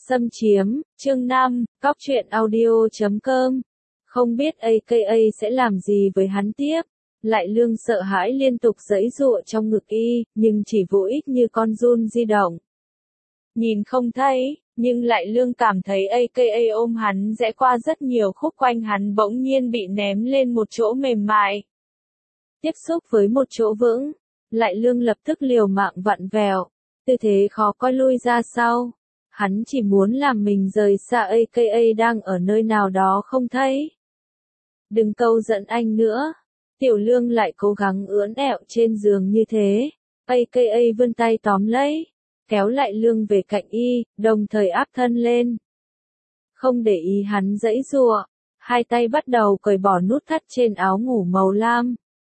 Xâm chiếm, chương 5, Cóc truyện audio.com. Không biết AKA sẽ làm gì với hắn tiếp. Lại Lương sợ hãi liên tục giãy giụa trong ngực y, nhưng chỉ vô ích như con giun di động. Nhìn không thấy, nhưng Lại Lương cảm thấy AKA ôm hắn rẽ qua rất nhiều khúc quanh hắn bỗng nhiên bị ném lên một chỗ mềm mại. Tiếp xúc với một chỗ vững, Lại Lương lập tức liều mạng vặn vẹo, tư thế khó coi lui ra sau. Hắn chỉ muốn làm mình rời xa AKA đang ở nơi nào đó không thấy. Đừng câu giận anh nữa. Tiểu Lương lại cố gắng ưỡn ẹo trên giường như thế. AKA vươn tay tóm lấy, kéo Lại Lương về cạnh y, đồng thời áp thân lên. Không để ý hắn giãy giụa, hai tay bắt đầu cởi bỏ nút thắt trên áo ngủ màu lam.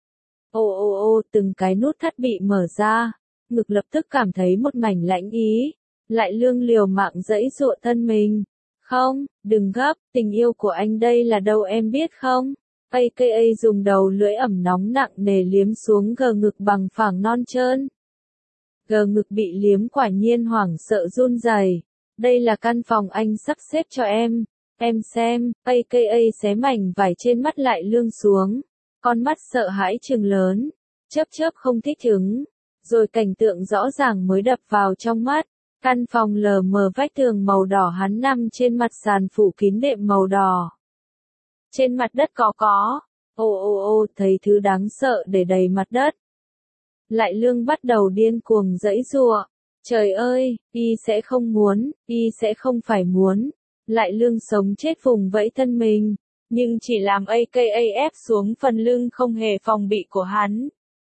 Ô, từng cái nút thắt bị mở ra, ngực lập tức cảm thấy một mảnh lạnh ý. Lại Lương liều mạng giãy giụa thân mình. Không, đừng gấp, tình yêu của anh đây là đâu em biết không? AKA dùng đầu lưỡi ẩm nóng nặng nề liếm xuống gờ ngực bằng phẳng non trơn. Gờ ngực bị liếm quả nhiên hoảng sợ run rẩy. Đây là căn phòng anh sắp xếp cho em xem. AKA xé mảnh vải trên mắt Lại Lương xuống. Con mắt sợ hãi trừng lớn, chớp không thích ứng. Rồi cảnh tượng rõ ràng mới đập vào trong mắt. Căn phòng lờ mờ vách tường màu đỏ, hắn nằm trên mặt sàn phủ kín đệm màu đỏ. Trên mặt đất có. Ô, thấy thứ đáng sợ để đầy mặt đất. Lại Lương bắt đầu điên cuồng giãy giụa. Trời ơi, y sẽ không muốn, y sẽ không phải muốn. Lại Lương sống chết vùng vẫy thân mình, nhưng chỉ làm AKA ép xuống phần lưng không hề phòng bị của hắn.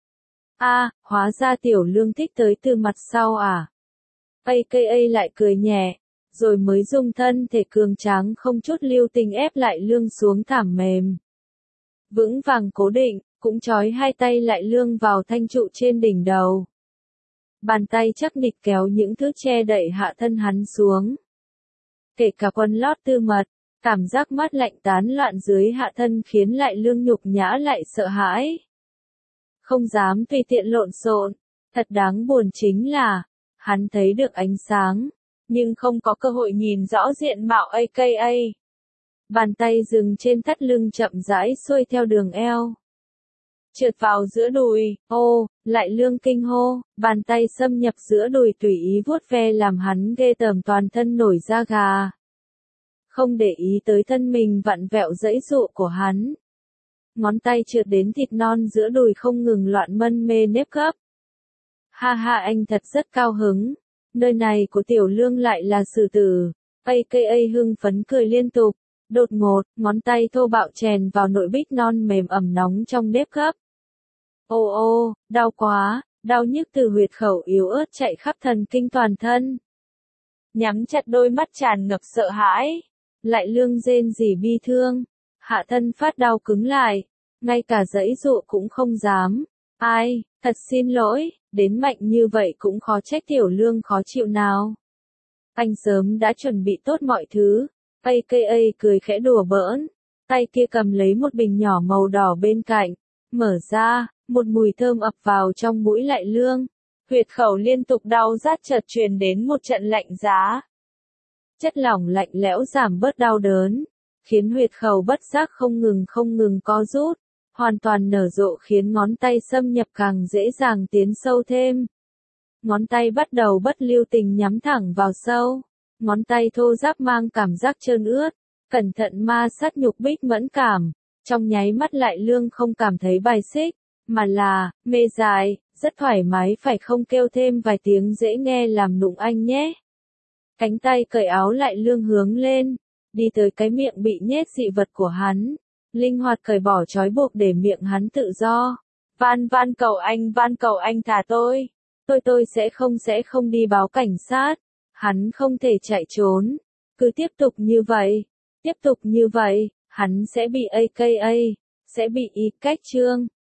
Hóa ra Tiểu Lương thích tới từ mặt sau à? AKA lại cười nhẹ, rồi mới dùng thân thể cường tráng không chút lưu tình ép Lại Lương xuống thảm mềm. Vững vàng cố định, cũng trói hai tay Lại Lương vào thanh trụ trên đỉnh đầu. Bàn tay chắc nịch kéo những thứ che đậy hạ thân hắn xuống. Kể cả quần lót tư mật, cảm giác mát lạnh tán loạn dưới hạ thân khiến Lại Lương nhục nhã lại sợ hãi. Không dám tùy tiện lộn xộn, thật đáng buồn chính là, hắn thấy được ánh sáng, nhưng không có cơ hội nhìn rõ diện mạo AKA. Bàn tay dừng trên thắt lưng chậm rãi xuôi theo đường eo. Trượt vào giữa đùi, Lại Lương kinh hô, bàn tay xâm nhập giữa đùi tùy ý vuốt ve làm hắn ghê tởm toàn thân nổi da gà. Không để ý tới thân mình vặn vẹo giãy giụa của hắn. Ngón tay trượt đến thịt non giữa đùi không ngừng loạn mân mê nếp gấp. Ha anh thật rất cao hứng. Nơi này của Tiểu Lương lại là xử tử. AKA hưng phấn cười liên tục. Đột ngột, ngón tay thô bạo chèn vào nội bích non mềm ẩm nóng trong nếp gấp. Đau quá, đau nhức từ huyệt khẩu yếu ớt chạy khắp thần kinh toàn thân. Nhắm chặt đôi mắt tràn ngập sợ hãi. Lại Lương rên rỉ bi thương. Hạ thân phát đau cứng lại. Ngay cả giãy giụa cũng không dám. Thật xin lỗi, đến mạnh như vậy cũng khó trách Tiểu Lương khó chịu nào. Anh sớm đã chuẩn bị tốt mọi thứ. AKA cười khẽ đùa bỡn. Tay kia cầm lấy một bình nhỏ màu đỏ bên cạnh. Mở ra, một mùi thơm ập vào trong mũi Lại Lương. Huyệt khẩu liên tục đau rát chợt truyền đến một trận lạnh giá. Chất lỏng lạnh lẽo giảm bớt đau đớn, khiến huyệt khẩu bất giác không ngừng co rút, hoàn toàn nở rộ khiến ngón tay xâm nhập càng dễ dàng tiến sâu thêm. Ngón tay bắt đầu bất lưu tình nhắm thẳng vào sâu, ngón tay thô ráp mang cảm giác trơn ướt, cẩn thận ma sát nhục bích mẫn cảm, trong nháy mắt Lại Lương không cảm thấy bài xích, mà là, mê dại, rất thoải mái phải không kêu thêm vài tiếng dễ nghe làm nụng anh nhé. Cánh tay cởi áo Lại Lương hướng lên, đi tới cái miệng bị nhét dị vật của hắn, linh hoạt cởi bỏ trói buộc để miệng hắn tự do. Van cầu anh thả tôi. Tôi sẽ không đi báo cảnh sát. Hắn không thể chạy trốn. Cứ tiếp tục như vậy, hắn sẽ bị AKA, sẽ bị y cách trương.